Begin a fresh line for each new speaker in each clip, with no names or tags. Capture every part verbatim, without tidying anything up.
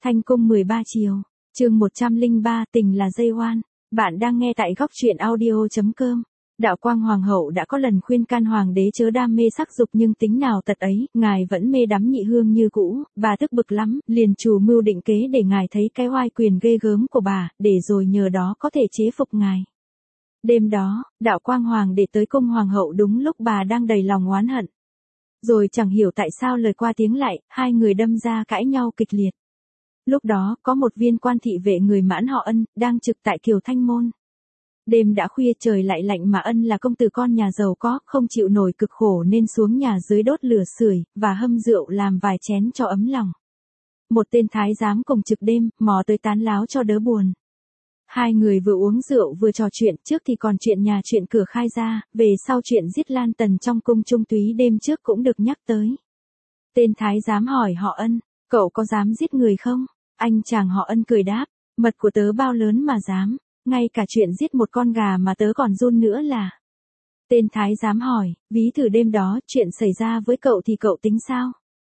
Thanh cung mười ba chiều, chương một trăm lẻ ba, tình là dây oan. Bạn đang nghe tại góc truyện audio chấm com. Đạo Quang Hoàng hậu đã có lần khuyên can hoàng đế chớ đam mê sắc dục, nhưng tính nào tật ấy, ngài vẫn mê đắm nhị hương như cũ. Bà tức bực lắm, liền chủ mưu định kế để ngài thấy cái oai quyền ghê gớm của bà, để rồi nhờ đó có thể chế phục ngài. Đêm đó, Đạo Quang Hoàng để tới cung hoàng hậu đúng lúc bà đang đầy lòng oán hận. Rồi chẳng hiểu tại sao lời qua tiếng lại, hai người đâm ra cãi nhau kịch liệt. Lúc đó, có một viên quan thị vệ người Mãn họ Ân, đang trực tại Kiều Thanh Môn. Đêm đã khuya trời lại lạnh mà Ân là công tử con nhà giàu có, không chịu nổi cực khổ nên xuống nhà dưới đốt lửa sưởi và hâm rượu làm vài chén cho ấm lòng. Một tên thái giám cùng trực đêm, mò tới tán láo cho đỡ buồn. Hai người vừa uống rượu vừa trò chuyện, trước thì còn chuyện nhà chuyện cửa khai ra, về sau chuyện giết Lan Tần trong cung Trung Túy đêm trước cũng được nhắc tới. Tên thái giám hỏi họ Ân, cậu có dám giết người không? Anh chàng họ Ân cười đáp, mật của tớ bao lớn mà dám, ngay cả chuyện giết một con gà mà tớ còn run nữa là. Tên thái giám hỏi, ví thử đêm đó chuyện xảy ra với cậu thì cậu tính sao?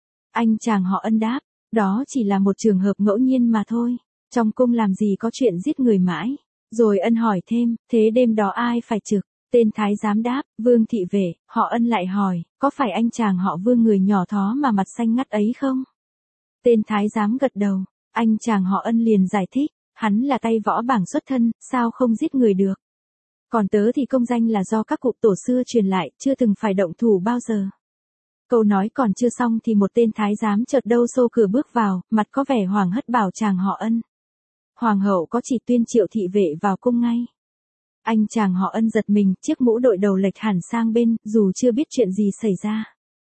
Anh chàng họ Ân đáp, đó chỉ là một trường hợp ngẫu nhiên mà thôi, trong cung làm gì có chuyện giết người mãi. Rồi Ân hỏi thêm, thế đêm đó ai phải trực? Tên thái giám đáp, Vương thị vệ. Họ Ân lại hỏi, có phải anh chàng họ Vương người nhỏ thó mà mặt xanh ngắt ấy không? Tên thái giám gật đầu. Anh chàng họ Ân liền giải thích, hắn là tay võ bảng xuất thân, sao không giết người được. Còn tớ thì công danh là do các cụ tổ xưa truyền lại, chưa từng phải động thủ bao giờ. Câu nói còn chưa xong thì một tên thái giám chợt đâu xô cửa bước vào, mặt có vẻ hoàng hất bảo chàng họ Ân. Hoàng hậu có chỉ tuyên triệu thị vệ vào cung ngay. Anh chàng họ Ân giật mình, chiếc mũ đội đầu lệch hẳn sang bên, dù chưa biết chuyện gì xảy ra.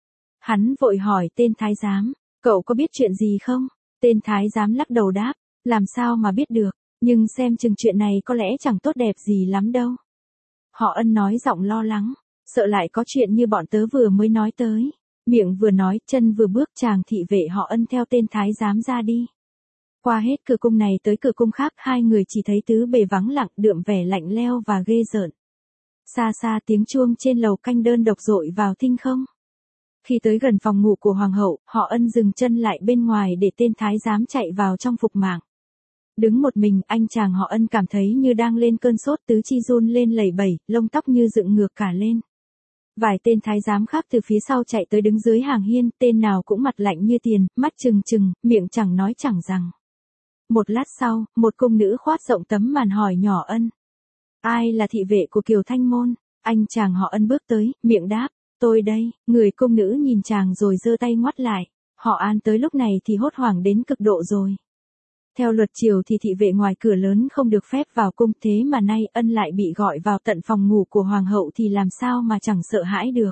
Hắn vội hỏi tên thái giám, cậu có biết chuyện gì không? Tên thái giám lắc đầu đáp, làm sao mà biết được, nhưng xem chừng chuyện này có lẽ chẳng tốt đẹp gì lắm đâu. Họ Ân nói giọng lo lắng, sợ lại có chuyện như bọn tớ vừa mới nói tới. Miệng vừa nói, chân vừa bước, chàng thị vệ họ Ân theo tên thái giám ra đi. Qua hết cửa cung này tới cửa cung khác, hai người chỉ thấy tứ bề vắng lặng, đượm vẻ lạnh lẽo và ghê rợn. Xa xa tiếng chuông trên lầu canh đơn độc dội vào thinh không. Khi tới gần phòng ngủ của hoàng hậu, họ Ân dừng chân lại bên ngoài để tên thái giám chạy vào trong phục mạng. Đứng một mình, anh chàng họ Ân cảm thấy như đang lên cơn sốt, tứ chi run lên lẩy bẩy, lông tóc như dựng ngược cả lên. Vài tên thái giám khác từ phía sau chạy tới đứng dưới hàng hiên, tên nào cũng mặt lạnh như tiền, mắt trừng trừng, miệng chẳng nói chẳng rằng. Một lát sau, một cung nữ khoát rộng tấm màn hỏi nhỏ Ân. Ai là thị vệ của Kiều Thanh Môn? Anh chàng họ Ân bước tới, miệng đáp, tôi đây. Người cung nữ nhìn chàng rồi giơ tay ngoắt lại. Họ An tới lúc này thì hốt hoảng đến cực độ rồi. Theo luật triều thì thị vệ ngoài cửa lớn không được phép vào cung, thế mà nay Ân lại bị gọi vào tận phòng ngủ của hoàng hậu thì làm sao mà chẳng sợ hãi được.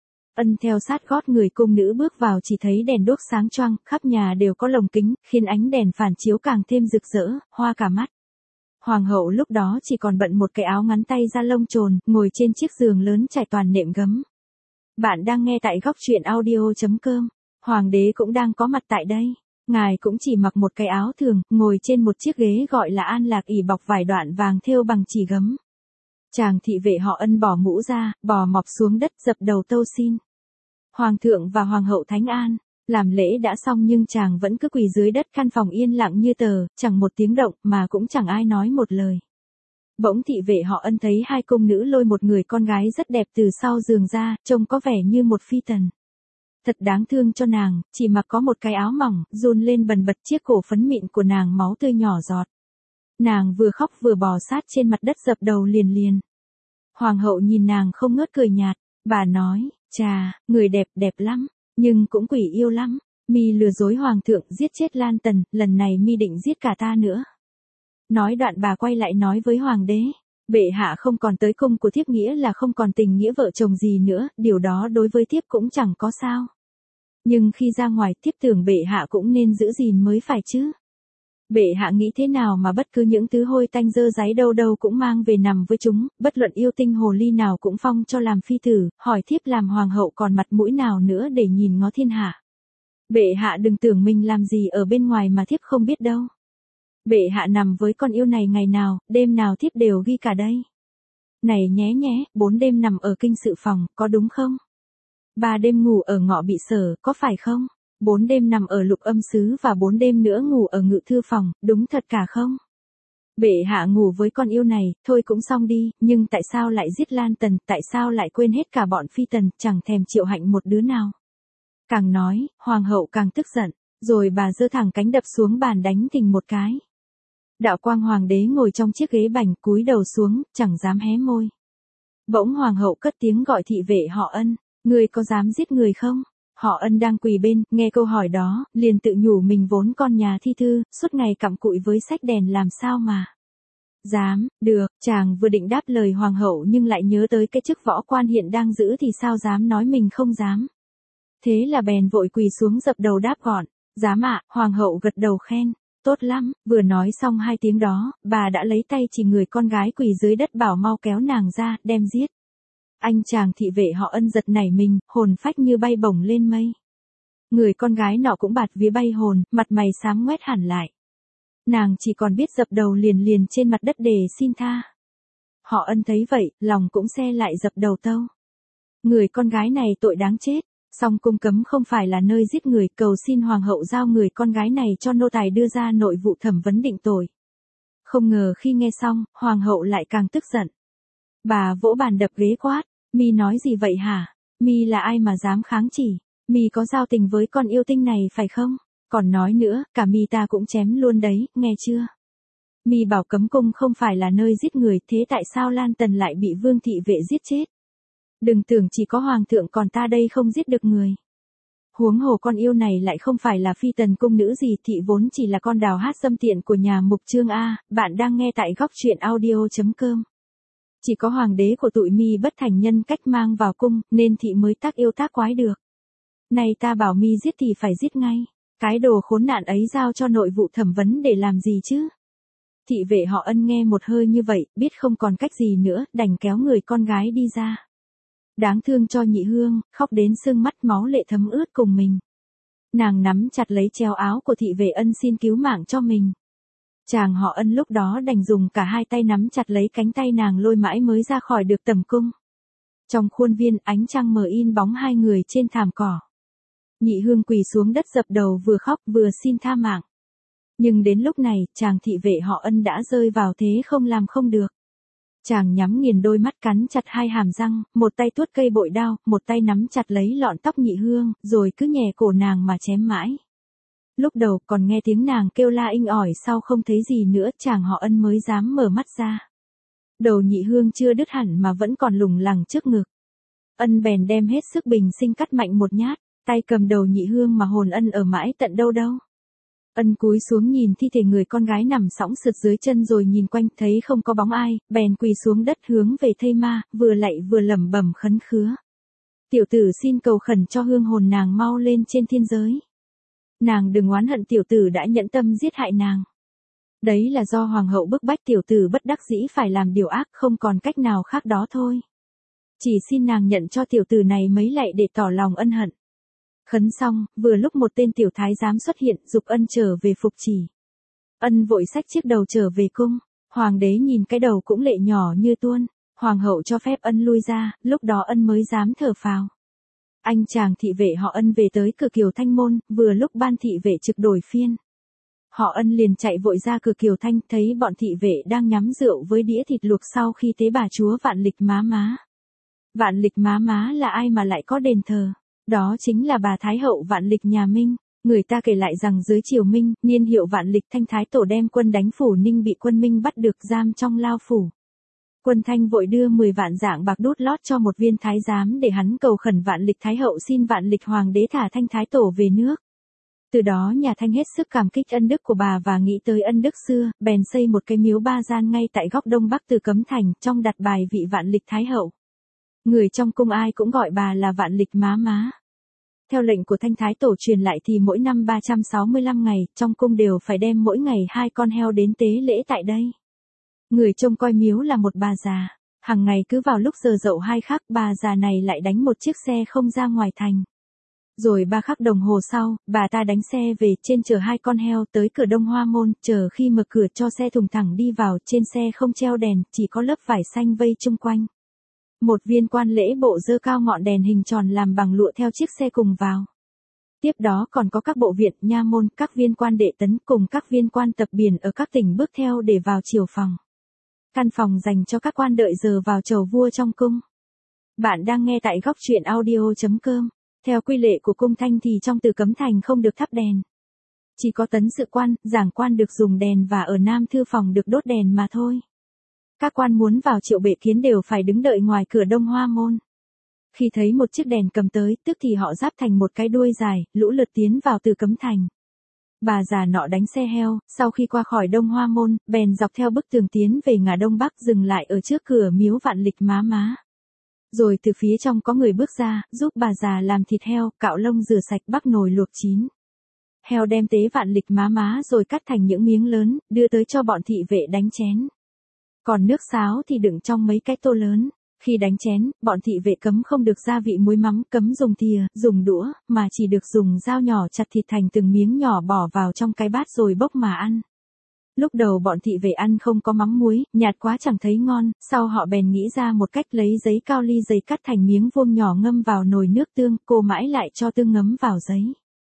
Ân theo sát gót người cung nữ bước vào, chỉ thấy đèn đuốc sáng choang, khắp nhà đều có lồng kính, khiến ánh đèn phản chiếu càng thêm rực rỡ, hoa cả mắt. Hoàng hậu lúc đó chỉ còn bận một cái áo ngắn tay da lông trồn, ngồi trên chiếc giường lớn trải toàn nệm gấm. Bạn đang nghe tại góc truyện audio chấm com. Hoàng đế cũng đang có mặt tại đây. Ngài cũng chỉ mặc một cái áo thường, ngồi trên một chiếc ghế gọi là an lạc ỷ bọc vải đoạn vàng thêu bằng chỉ gấm. Chàng thị vệ họ Ân bỏ mũ ra, bò mọc xuống đất dập đầu tâu xin. Hoàng thượng và hoàng hậu thánh an. Làm lễ đã xong nhưng chàng vẫn cứ quỳ dưới đất, căn phòng yên lặng như tờ, chẳng một tiếng động mà cũng chẳng ai nói một lời. Bỗng thị vệ họ Ân thấy hai cung nữ lôi một người con gái rất đẹp từ sau giường ra, trông có vẻ như một phi tần. Thật đáng thương cho nàng, chỉ mặc có một cái áo mỏng, run lên bần bật, chiếc cổ phấn mịn của nàng máu tươi nhỏ giọt. Nàng vừa khóc vừa bò sát trên mặt đất dập đầu liền liền. Hoàng hậu nhìn nàng không ngớt cười nhạt, bà nói, chà, người đẹp đẹp lắm, nhưng cũng quỷ yêu lắm. Mi lừa dối hoàng thượng, giết chết Lan Tần, lần này mi định giết cả ta nữa. Nói đoạn bà quay lại nói với hoàng đế, bệ hạ không còn tới cung của thiếp nghĩa là không còn tình nghĩa vợ chồng gì nữa, điều đó đối với thiếp cũng chẳng có sao. Nhưng khi ra ngoài thiếp tưởng bệ hạ cũng nên giữ gìn mới phải chứ. Bệ hạ nghĩ thế nào mà bất cứ những thứ hôi tanh dơ dáy đâu đâu cũng mang về nằm với chúng, bất luận yêu tinh hồ ly nào cũng phong cho làm phi tử, hỏi thiếp làm hoàng hậu còn mặt mũi nào nữa để nhìn ngó thiên hạ. Bệ hạ đừng tưởng mình làm gì ở bên ngoài mà thiếp không biết đâu. Bệ hạ nằm với con yêu này ngày nào, đêm nào thiếp đều ghi cả đây. Này nhé nhé, bốn đêm nằm ở kinh sự phòng, có đúng không? Ba đêm ngủ ở ngọ bị sở, có phải không? Bốn đêm nằm ở Lục Âm xứ và bốn đêm nữa ngủ ở Ngự thư phòng, đúng thật cả không? Bệ hạ ngủ với con yêu này, thôi cũng xong đi, nhưng tại sao lại giết Lan Tần, tại sao lại quên hết cả bọn phi tần, chẳng thèm Triệu Hạnh một đứa nào. Càng nói, hoàng hậu càng tức giận, rồi bà giơ thẳng cánh đập xuống bàn đánh thình một cái. Đạo quang hoàng đế ngồi trong chiếc ghế bành cúi đầu xuống, chẳng dám hé môi. Bỗng hoàng hậu cất tiếng gọi thị vệ họ Ân, ngươi có dám giết người không? Họ Ân đang quỳ bên, nghe câu hỏi đó, liền tự nhủ mình vốn con nhà thi thư, suốt ngày cặm cụi với sách đèn làm sao mà. Dám, được, chàng vừa định đáp lời hoàng hậu nhưng lại nhớ tới cái chức võ quan hiện đang giữ thì sao dám nói mình không dám. Thế là bèn vội quỳ xuống dập đầu đáp gọn, dám ạ, hoàng hậu gật đầu khen, tốt lắm, vừa nói xong hai tiếng đó, bà đã lấy tay chỉ người con gái quỳ dưới đất bảo mau kéo nàng ra, đem giết. Anh chàng thị vệ họ Ân giật nảy mình, hồn phách như bay bổng lên mây. Người con gái nọ cũng bạt vía bay hồn, mặt mày xám ngoét hẳn lại. Nàng chỉ còn biết dập đầu liền liền trên mặt đất để xin tha. Họ Ân thấy vậy, lòng cũng se lại dập đầu tâu. Người con gái này tội đáng chết, song cung cấm không phải là nơi giết người, cầu xin hoàng hậu giao người con gái này cho nô tài đưa ra nội vụ thẩm vấn định tội. Không ngờ khi nghe xong, hoàng hậu lại càng tức giận. Bà vỗ bàn đập ghế quát, mi nói gì vậy hả? Mi là ai mà dám kháng chỉ? Mi có giao tình với con yêu tinh này phải không? Còn nói nữa, cả mi ta cũng chém luôn đấy, nghe chưa? Mi bảo cấm cung không phải là nơi giết người, thế tại sao Lan Tần lại bị Vương thị vệ giết chết? Đừng tưởng chỉ có hoàng thượng còn ta đây không giết được người. Huống hồ con yêu này lại không phải là phi tần cung nữ gì, thị vốn chỉ là con đào hát dâm tiện của nhà mục Trương A. Bạn đang nghe tại góc truyện audio chấm com. Chỉ có hoàng đế của tụi mi bất thành nhân cách mang vào cung, nên thị mới tác yêu tác quái được. Này ta bảo mi giết thì phải giết ngay. Cái đồ khốn nạn ấy giao cho nội vụ thẩm vấn để làm gì chứ? Thị vệ họ Ân nghe một hơi như vậy, biết không còn cách gì nữa, đành kéo người con gái đi ra. Đáng thương cho Nhị Hương, khóc đến sương mắt máu lệ thấm ướt cùng mình. Nàng nắm chặt lấy treo áo của thị vệ Ân xin cứu mạng cho mình. Chàng họ Ân lúc đó đành dùng cả hai tay nắm chặt lấy cánh tay nàng lôi mãi mới ra khỏi được tầm cung. Trong khuôn viên ánh trăng mờ in bóng hai người trên thảm cỏ. Nhị Hương quỳ xuống đất dập đầu vừa khóc vừa xin tha mạng. Nhưng đến lúc này, chàng thị vệ họ Ân đã rơi vào thế không làm không được. Chàng nhắm nghiền đôi mắt cắn chặt hai hàm răng, một tay tuốt cây bội đao, một tay nắm chặt lấy lọn tóc Nhị Hương, rồi cứ nhè cổ nàng mà chém mãi. Lúc đầu còn nghe tiếng nàng kêu la inh ỏi, sau không thấy gì nữa, chàng họ Ân mới dám mở mắt ra. Đầu Nhị Hương chưa đứt hẳn mà vẫn còn lủng lẳng trước ngực. Ân bèn đem hết sức bình sinh cắt mạnh một nhát, tay cầm đầu Nhị Hương mà hồn Ân ở mãi tận đâu đâu. Ân cúi xuống nhìn thi thể người con gái nằm sõng sượt dưới chân rồi nhìn quanh thấy không có bóng ai, bèn quỳ xuống đất hướng về thây ma, vừa lạy vừa lẩm bẩm khấn khứa. Tiểu tử xin cầu khẩn cho hương hồn nàng mau lên trên thiên giới. Nàng đừng oán hận tiểu tử đã nhẫn tâm giết hại nàng. Đấy là do hoàng hậu bức bách tiểu tử bất đắc dĩ phải làm điều ác, không còn cách nào khác đó thôi. Chỉ xin nàng nhận cho tiểu tử này mấy lạy để tỏ lòng ân hận. Khấn xong, vừa lúc một tên tiểu thái giám xuất hiện, giục Ân trở về phục chỉ. Ân vội xách chiếc đầu trở về cung. Hoàng đế nhìn cái đầu cũng lệ nhỏ như tuôn. Hoàng hậu cho phép Ân lui ra, lúc đó Ân mới dám thở phào. Anh chàng thị vệ họ Ân về tới cửa kiều Thanh môn, vừa lúc ban thị vệ trực đổi phiên. Họ Ân liền chạy vội ra cửa kiều Thanh, thấy bọn thị vệ đang nhắm rượu với đĩa thịt luộc sau khi tế bà chúa Vạn Lịch Má Má. Vạn Lịch Má Má là ai mà lại có đền thờ? Đó chính là bà Thái hậu Vạn Lịch nhà Minh. Người ta kể lại rằng dưới triều Minh, niên hiệu Vạn Lịch Thanh Thái Tổ đem quân đánh phủ Ninh bị quân Minh bắt được giam trong lao phủ. Quân Thanh vội đưa mười vạn dạng bạc đút lót cho một viên thái giám để hắn cầu khẩn Vạn Lịch Thái hậu xin Vạn Lịch Hoàng đế thả Thanh Thái Tổ về nước. Từ đó nhà Thanh hết sức cảm kích ân đức của bà và nghĩ tới ân đức xưa, bèn xây một cái miếu ba gian ngay tại góc đông bắc Từ Cấm Thành, trong đặt bài vị Vạn Lịch Thái hậu. Người trong cung ai cũng gọi bà là Vạn Lịch Má Má. Theo lệnh của Thanh Thái Tổ truyền lại thì mỗi năm ba trăm sáu mươi lăm ngày, trong cung đều phải đem mỗi ngày hai con heo đến tế lễ tại đây. Người trông coi miếu là một bà già. Hàng ngày cứ vào lúc giờ dậu hai khắc, bà già này lại đánh một chiếc xe không ra ngoài thành. Rồi ba khắc đồng hồ sau, bà ta đánh xe về, trên chở hai con heo tới cửa Đông Hoa Môn, chờ khi mở cửa cho xe thùng thẳng đi vào, trên xe không treo đèn, chỉ có lớp vải xanh vây chung quanh. Một viên quan lễ bộ giơ cao ngọn đèn hình tròn làm bằng lụa theo chiếc xe cùng vào. Tiếp đó còn có các bộ viện, nha môn, các viên quan đệ tấn cùng các viên quan tập biển ở các tỉnh bước theo để vào triều phòng. Căn phòng dành cho các quan đợi giờ vào chầu vua trong cung. Bạn đang nghe tại góc truyện audio.com. Theo quy lệ của cung Thanh thì trong Từ Cấm Thành không được thắp đèn. Chỉ có tấn sự quan, giảng quan được dùng đèn và ở Nam Thư phòng được đốt đèn mà thôi. Các quan muốn vào triệu bệ kiến đều phải đứng đợi ngoài cửa Đông Hoa môn. Khi thấy một chiếc đèn cầm tới, tức thì họ giáp thành một cái đuôi dài, lũ lượt tiến vào Từ Cấm Thành. Bà già nọ đánh xe heo, sau khi qua khỏi Đông Hoa môn, bèn dọc theo bức tường tiến về ngả Đông Bắc dừng lại ở trước cửa miếu Vạn Lịch Má Má. Rồi từ phía trong có người bước ra, giúp bà già làm thịt heo, cạo lông rửa sạch bắc nồi luộc chín. Heo đem tế Vạn Lịch Má Má rồi cắt thành những miếng lớn, đưa tới cho bọn thị vệ đánh chén. Còn nước sáo thì đựng trong mấy cái tô lớn. Khi đánh chén, bọn thị vệ cấm không được gia vị muối mắm, cấm dùng thìa, dùng đũa, mà chỉ được dùng dao nhỏ chặt thịt thành từng miếng nhỏ bỏ vào trong cái bát rồi bốc mà ăn. Lúc đầu bọn thị vệ ăn không có mắm muối, nhạt quá chẳng thấy ngon, sau họ bèn nghĩ ra một cách lấy giấy cao ly giấy cắt thành miếng vuông nhỏ ngâm vào nồi nước tương, cô mãi lại cho tương ngấm vào giấy.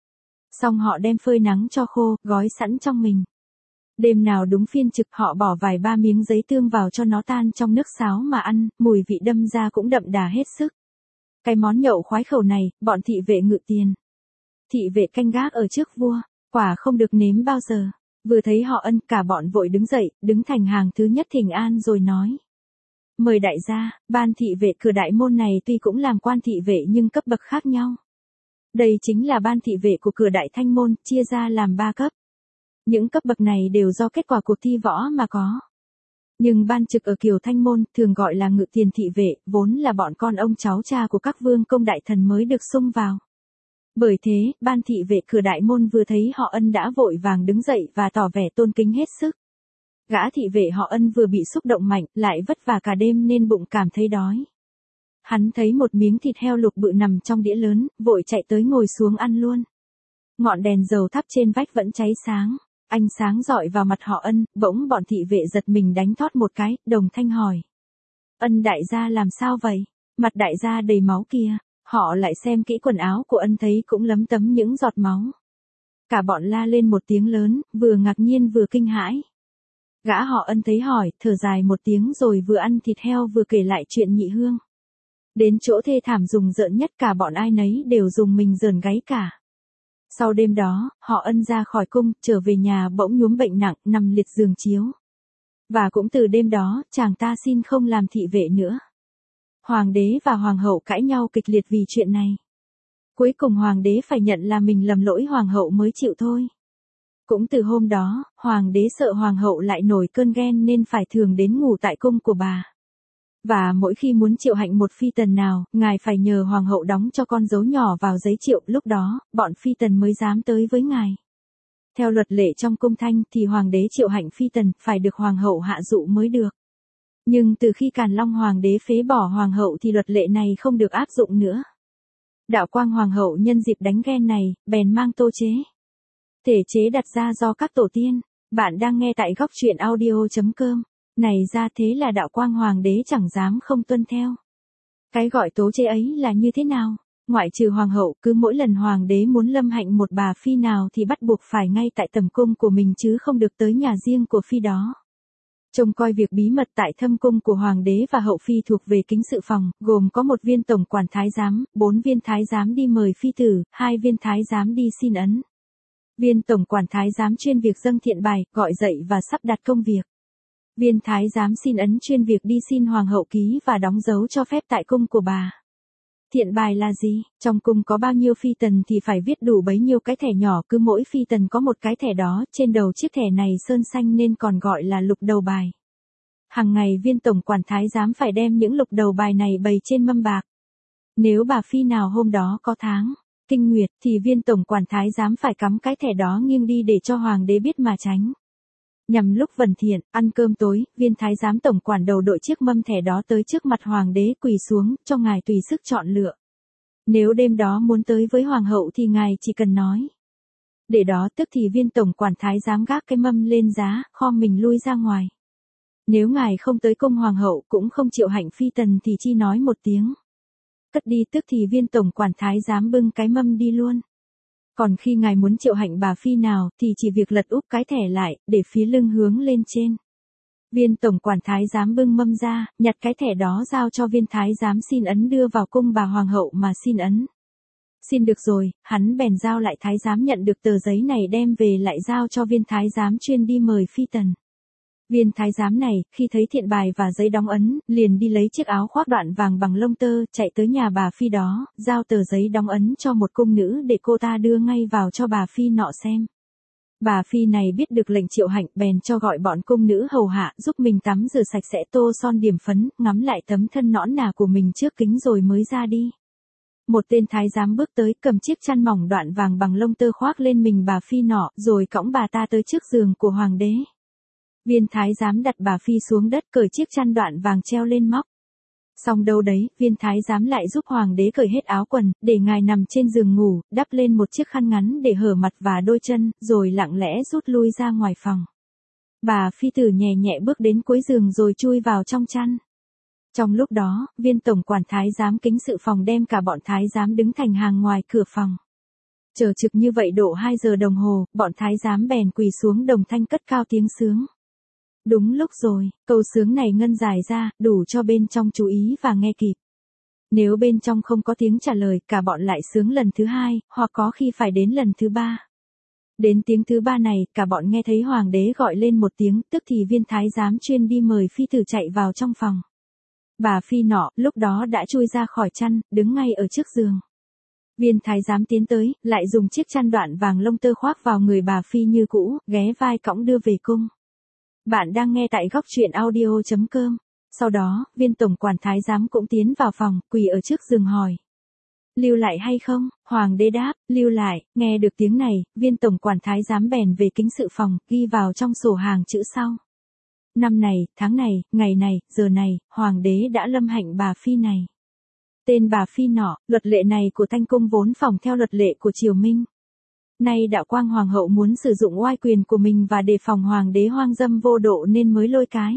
Xong họ đem phơi nắng cho khô, gói sẵn trong mình. Đêm nào đúng phiên trực họ bỏ vài ba miếng giấy tương vào cho nó tan trong nước sáo mà ăn, mùi vị đâm ra cũng đậm đà hết sức. Cái món nhậu khoái khẩu này, bọn thị vệ ngự tiền. Thị vệ canh gác ở trước vua, quả không được nếm bao giờ. Vừa thấy họ ân cả bọn vội đứng dậy, đứng thành hàng thứ nhất thỉnh an rồi nói. Mời đại gia, ban thị vệ cửa đại môn này tuy cũng làm quan thị vệ nhưng cấp bậc khác nhau. Đây chính là ban thị vệ của cửa đại thanh môn, chia ra làm ba cấp. Những cấp bậc này đều do kết quả cuộc thi võ mà có. Nhưng ban trực ở Kiều Thanh Môn, thường gọi là ngự tiền thị vệ, vốn là bọn con ông cháu cha của các vương công đại thần mới được xung vào. Bởi thế, ban thị vệ cửa đại môn vừa thấy họ ân đã vội vàng đứng dậy và tỏ vẻ tôn kính hết sức. Gã thị vệ họ ân vừa bị xúc động mạnh, lại vất vả cả đêm nên bụng cảm thấy đói. Hắn thấy một miếng thịt heo luộc bự nằm trong đĩa lớn, vội chạy tới ngồi xuống ăn luôn. Ngọn đèn dầu thắp trên vách vẫn cháy sáng. Ánh sáng rọi vào mặt họ ân, bỗng bọn thị vệ giật mình đánh thót một cái, đồng thanh hỏi. Ân đại gia làm sao vậy? Mặt đại gia đầy máu kia. Họ lại xem kỹ quần áo của ân thấy cũng lấm tấm những giọt máu. Cả bọn la lên một tiếng lớn, vừa ngạc nhiên vừa kinh hãi. Gã họ ân thấy hỏi, thở dài một tiếng rồi vừa ăn thịt heo vừa kể lại chuyện nhị hương. Đến chỗ thê thảm rùng rợn nhất cả bọn ai nấy đều dùng mình rờn gáy cả. Sau đêm đó, họ ân ra khỏi cung, trở về nhà bỗng nhuốm bệnh nặng, nằm liệt giường chiếu. Và cũng từ đêm đó, chàng ta xin không làm thị vệ nữa. Hoàng đế và hoàng hậu cãi nhau kịch liệt vì chuyện này. Cuối cùng hoàng đế phải nhận là mình lầm lỗi, hoàng hậu mới chịu thôi. Cũng từ hôm đó, hoàng đế sợ hoàng hậu lại nổi cơn ghen nên phải thường đến ngủ tại cung của bà. Và mỗi khi muốn triệu hạnh một phi tần nào, ngài phải nhờ hoàng hậu đóng cho con dấu nhỏ vào giấy triệu, lúc đó, bọn phi tần mới dám tới với ngài. Theo luật lệ trong cung Thanh thì hoàng đế triệu hạnh phi tần phải được hoàng hậu hạ dụ mới được. Nhưng từ khi Càn Long hoàng đế phế bỏ hoàng hậu thì luật lệ này không được áp dụng nữa. Đạo Quang hoàng hậu nhân dịp đánh ghen này, bèn mang tô chế. Thể chế đặt ra do các tổ tiên. Bạn đang nghe tại góc truyện audio.com. Này ra thế là Đạo Quang hoàng đế chẳng dám không tuân theo. Cái gọi tố chế ấy là như thế nào? Ngoại trừ hoàng hậu, cứ mỗi lần hoàng đế muốn lâm hạnh một bà phi nào thì bắt buộc phải ngay tại tầm cung của mình chứ không được tới nhà riêng của phi đó. Trông coi việc bí mật tại thâm cung của hoàng đế và hậu phi thuộc về kính sự phòng, gồm có một viên tổng quản thái giám, bốn viên thái giám đi mời phi tử, hai viên thái giám đi xin ấn. Viên tổng quản thái giám chuyên việc dâng thiện bài, gọi dậy và sắp đặt công việc. Viên thái giám xin ấn chuyên việc đi xin hoàng hậu ký và đóng dấu cho phép tại cung của bà. Thiện bài là gì? Trong cung có bao nhiêu phi tần thì phải viết đủ bấy nhiêu cái thẻ nhỏ, cứ mỗi phi tần có một cái thẻ đó, trên đầu chiếc thẻ này sơn xanh nên còn gọi là lục đầu bài. Hàng ngày viên tổng quản thái giám phải đem những lục đầu bài này bày trên mâm bạc. Nếu bà phi nào hôm đó có tháng, kinh nguyệt thì viên tổng quản thái giám phải cắm cái thẻ đó nghiêng đi để cho hoàng đế biết mà tránh. Nhằm lúc vần thiện, ăn cơm tối, viên thái giám tổng quản đầu đội chiếc mâm thẻ đó tới trước mặt hoàng đế quỳ xuống, cho ngài tùy sức chọn lựa. Nếu đêm đó muốn tới với hoàng hậu thì ngài chỉ cần nói. Để đó tức thì viên tổng quản thái giám gác cái mâm lên giá, khom mình lui ra ngoài. Nếu ngài không tới cung hoàng hậu cũng không chịu hạnh phi tần thì chi nói một tiếng. Cất đi tức thì viên tổng quản thái giám bưng cái mâm đi luôn. Còn khi ngài muốn triệu hạnh bà phi nào thì chỉ việc lật úp cái thẻ lại, để phía lưng hướng lên trên. Viên tổng quản thái giám bưng mâm ra, nhặt cái thẻ đó giao cho viên thái giám xin ấn đưa vào cung bà hoàng hậu mà xin ấn. Xin được rồi, hắn bèn giao lại thái giám nhận được tờ giấy này đem về lại giao cho viên thái giám chuyên đi mời phi tần. Viên thái giám này, khi thấy thiện bài và giấy đóng ấn, liền đi lấy chiếc áo khoác đoạn vàng bằng lông tơ, chạy tới nhà bà phi đó, giao tờ giấy đóng ấn cho một cung nữ để cô ta đưa ngay vào cho bà phi nọ xem. Bà phi này biết được lệnh triệu hạnh, bèn cho gọi bọn cung nữ hầu hạ giúp mình tắm rửa sạch sẽ, tô son điểm phấn, ngắm lại tấm thân nõn nà của mình trước kính rồi mới ra đi. Một tên thái giám bước tới, cầm chiếc chăn mỏng đoạn vàng bằng lông tơ khoác lên mình bà phi nọ, rồi cõng bà ta tới trước giường của hoàng đế. Viên thái giám đặt bà phi xuống đất, cởi chiếc chăn đoạn vàng treo lên móc. Xong đâu đấy, viên thái giám lại giúp hoàng đế cởi hết áo quần, để ngài nằm trên giường ngủ, đắp lên một chiếc khăn ngắn để hở mặt và đôi chân, rồi lặng lẽ rút lui ra ngoài phòng. Bà phi tử nhẹ nhẹ bước đến cuối giường rồi chui vào trong chăn. Trong lúc đó, viên tổng quản thái giám kính sự phòng đem cả bọn thái giám đứng thành hàng ngoài cửa phòng. Chờ trực như vậy độ hai giờ đồng hồ, bọn thái giám bèn quỳ xuống đồng thanh cất cao tiếng sướng. Đúng lúc rồi, câu sướng này ngân dài ra, đủ cho bên trong chú ý và nghe kịp. Nếu bên trong không có tiếng trả lời, cả bọn lại sướng lần thứ hai, hoặc có khi phải đến lần thứ ba. Đến tiếng thứ ba này, cả bọn nghe thấy hoàng đế gọi lên một tiếng, tức thì viên thái giám chuyên đi mời phi tử chạy vào trong phòng. Bà phi nọ, lúc đó đã chui ra khỏi chăn, đứng ngay ở trước giường. Viên thái giám tiến tới, lại dùng chiếc chăn đoạn vàng lông tơ khoác vào người bà phi như cũ, ghé vai cõng đưa về cung. Bạn đang nghe tại góc truyện audio chấm com. Sau đó, viên tổng quản thái giám cũng tiến vào phòng, quỳ ở trước giường hỏi. Lưu lại hay không? Hoàng đế đáp, lưu lại. Nghe được tiếng này, viên tổng quản thái giám bèn về kính sự phòng, ghi vào trong sổ hàng chữ sau. Năm này, tháng này, ngày này, giờ này, hoàng đế đã lâm hạnh bà phi này. Tên bà phi nọ, luật lệ này của Thanh cung vốn phòng theo luật lệ của Triều Minh. Nay đạo quang hoàng hậu muốn sử dụng oai quyền của mình và đề phòng hoàng đế hoang dâm vô độ nên mới lôi cái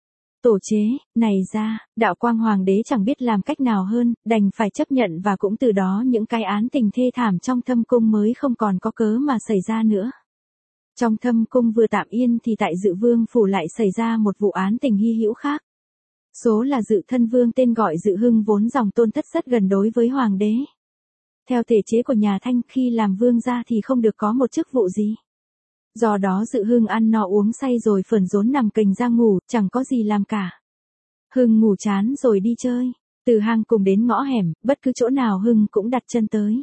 tổ chế này ra, đạo quang hoàng đế chẳng biết làm cách nào hơn, đành phải chấp nhận và cũng từ đó những cái án tình thê thảm trong thâm cung mới không còn có cớ mà xảy ra nữa. Trong thâm cung vừa tạm yên thì tại Dự Vương phủ lại xảy ra một vụ án tình hy hữu khác. Số là Dự thân vương tên gọi Dự Hưng vốn dòng tôn thất rất gần đối với hoàng đế. Theo thể chế của nhà Thanh, khi làm vương gia thì không được có một chức vụ gì. Do đó Dự Hưng ăn no uống say rồi phởn rốn nằm kềnh ra ngủ, chẳng có gì làm cả. Hưng ngủ chán rồi đi chơi, từ hang cùng đến ngõ hẻm, bất cứ chỗ nào Hưng cũng đặt chân tới.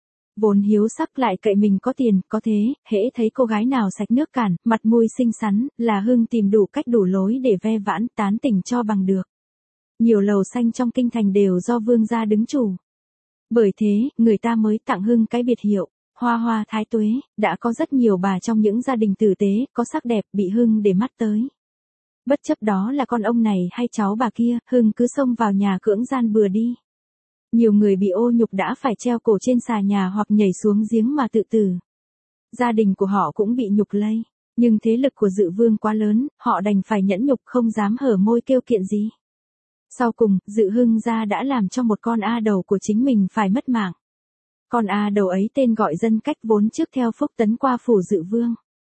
Vốn hiếu sắc lại cậy mình có tiền, có thế, hễ thấy cô gái nào sạch nước cản, mặt mũi xinh xắn, là Hưng tìm đủ cách đủ lối để ve vãn, tán tỉnh cho bằng được. Nhiều lầu xanh trong kinh thành đều do vương gia đứng chủ. Bởi thế, người ta mới tặng Hưng cái biệt hiệu, Hoa Hoa Thái Tuế. Đã có rất nhiều bà trong những gia đình tử tế, có sắc đẹp, bị Hưng để mắt tới. Bất chấp đó là con ông này hay cháu bà kia, Hưng cứ xông vào nhà cưỡng gian bừa đi. Nhiều người bị ô nhục đã phải treo cổ trên xà nhà hoặc nhảy xuống giếng mà tự tử. Gia đình của họ cũng bị nhục lây, nhưng thế lực của Dự Vương quá lớn, họ đành phải nhẫn nhục không dám hở môi kêu kiện gì. Sau cùng, Dự Hưng gia đã làm cho một con A đầu của chính mình phải mất mạng. Con A đầu ấy tên gọi Dân Cách, vốn trước theo Phúc Tấn qua phủ Dự Vương.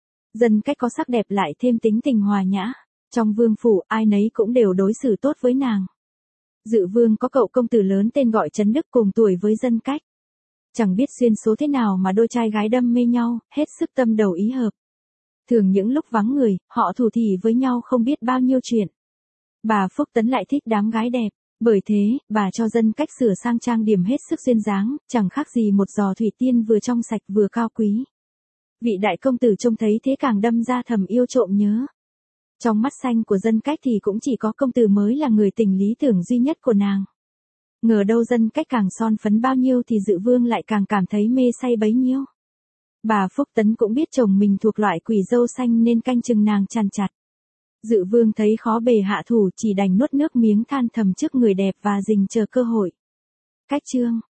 Dân Cách có sắc đẹp lại thêm tính tình hòa nhã. Trong vương phủ, ai nấy cũng đều đối xử tốt với nàng. Dự Vương có cậu công tử lớn tên gọi Trấn Đức cùng tuổi với Dân Cách. Chẳng biết xuyên số thế nào mà đôi trai gái đâm mê nhau, hết sức tâm đầu ý hợp. Thường những lúc vắng người, họ thủ thỉ với nhau không biết bao nhiêu chuyện. Bà Phúc Tấn lại thích đám gái đẹp, bởi thế, bà cho Dân Cách sửa sang trang điểm hết sức duyên dáng, chẳng khác gì một giò thủy tiên vừa trong sạch vừa cao quý. Vị đại công tử trông thấy thế càng đâm ra thầm yêu trộm nhớ. Trong mắt xanh của Dân Cách thì cũng chỉ có công tử mới là người tình lý tưởng duy nhất của nàng. Ngờ đâu Dân Cách càng son phấn bao nhiêu thì Dự Vương lại càng cảm thấy mê say bấy nhiêu. Bà Phúc Tấn cũng biết chồng mình thuộc loại quỷ dâu xanh nên canh chừng nàng chằn chặt. Dự Vương thấy khó bề hạ thủ chỉ đành nuốt nước miếng than thầm trước người đẹp và rình chờ cơ hội. Cách chương